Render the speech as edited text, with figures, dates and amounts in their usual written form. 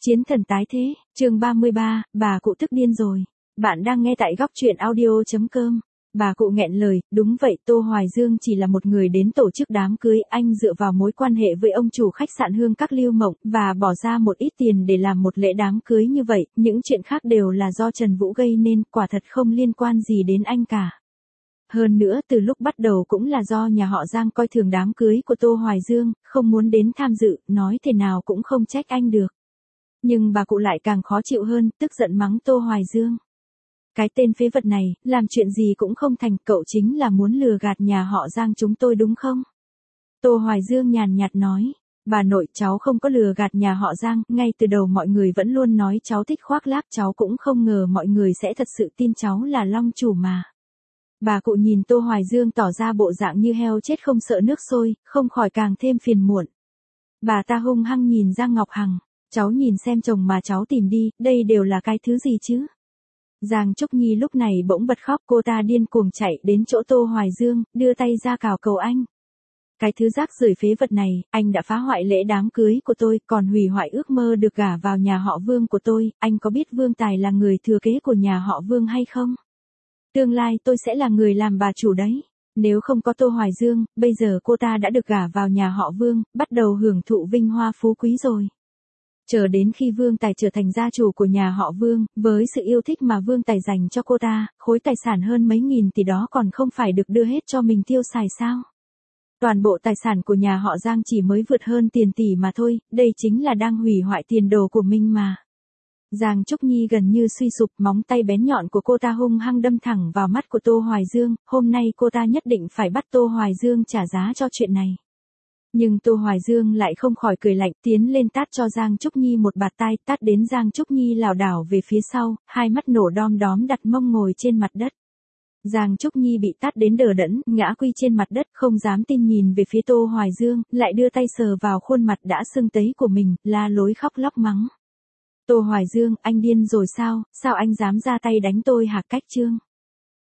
Chiến thần tái thế, chương 33, bà cụ tức điên rồi. Bạn đang nghe tại góc truyện audio.com. Bà cụ nghẹn lời, đúng vậy, Tô Hoài Dương chỉ là một người đến tổ chức đám cưới, anh dựa vào mối quan hệ với ông chủ khách sạn Hương Các Lưu Mộng, và bỏ ra một ít tiền để làm một lễ đám cưới như vậy, những chuyện khác đều là do Trần Vũ gây nên, quả thật không liên quan gì đến anh cả. Hơn nữa từ lúc bắt đầu cũng là do nhà họ Giang coi thường đám cưới của Tô Hoài Dương, không muốn đến tham dự, nói thế nào cũng không trách anh được. Nhưng bà cụ lại càng khó chịu hơn, tức giận mắng Tô Hoài Dương. Cái tên phế vật này, làm chuyện gì cũng không thành, cậu chính là muốn lừa gạt nhà họ Giang chúng tôi đúng không? Tô Hoài Dương nhàn nhạt nói, bà nội, cháu không có lừa gạt nhà họ Giang, ngay từ đầu mọi người vẫn luôn nói cháu thích khoác lác, cháu cũng không ngờ mọi người sẽ thật sự tin cháu là long chủ mà. Bà cụ nhìn Tô Hoài Dương tỏ ra bộ dạng như heo chết không sợ nước sôi, không khỏi càng thêm phiền muộn. Bà ta hung hăng nhìn Giang Ngọc Hằng. Cháu nhìn xem chồng mà cháu tìm đi, đây đều là cái thứ gì chứ? Giang Trúc Nhi lúc này bỗng bật khóc, cô ta điên cuồng chạy đến chỗ Tô Hoài Dương, đưa tay ra cào cầu anh. Cái thứ rác rưởi phế vật này, anh đã phá hoại lễ đám cưới của tôi, còn hủy hoại ước mơ được gả vào nhà họ Vương của tôi, anh có biết Vương Tài là người thừa kế của nhà họ Vương hay không? Tương lai tôi sẽ là người làm bà chủ đấy. Nếu không có Tô Hoài Dương, bây giờ cô ta đã được gả vào nhà họ Vương, bắt đầu hưởng thụ vinh hoa phú quý rồi. Chờ đến khi Vương Tài trở thành gia chủ của nhà họ Vương, với sự yêu thích mà Vương Tài dành cho cô ta, khối tài sản hơn mấy nghìn tỷ đó còn không phải được đưa hết cho mình tiêu xài sao? Toàn bộ tài sản của nhà họ Giang chỉ mới vượt hơn tiền tỷ mà thôi, đây chính là đang hủy hoại tiền đồ của mình mà. Giang Trúc Nhi gần như suy sụp, móng tay bén nhọn của cô ta hung hăng đâm thẳng vào mắt của Tô Hoài Dương, hôm nay cô ta nhất định phải bắt Tô Hoài Dương trả giá cho chuyện này. Nhưng Tô Hoài Dương lại không khỏi cười lạnh, tiến lên tát cho Giang Trúc Nhi một bạt tai, tát đến Giang Trúc Nhi lảo đảo về phía sau, hai mắt nổ đom đóm đặt mông ngồi trên mặt đất. Giang Trúc Nhi bị tát đến đờ đẫn, ngã quy trên mặt đất, không dám tin nhìn về phía Tô Hoài Dương, lại đưa tay sờ vào khuôn mặt đã sưng tấy của mình, la lối khóc lóc mắng. Tô Hoài Dương, anh điên rồi sao anh dám ra tay đánh tôi hả? Cách trương.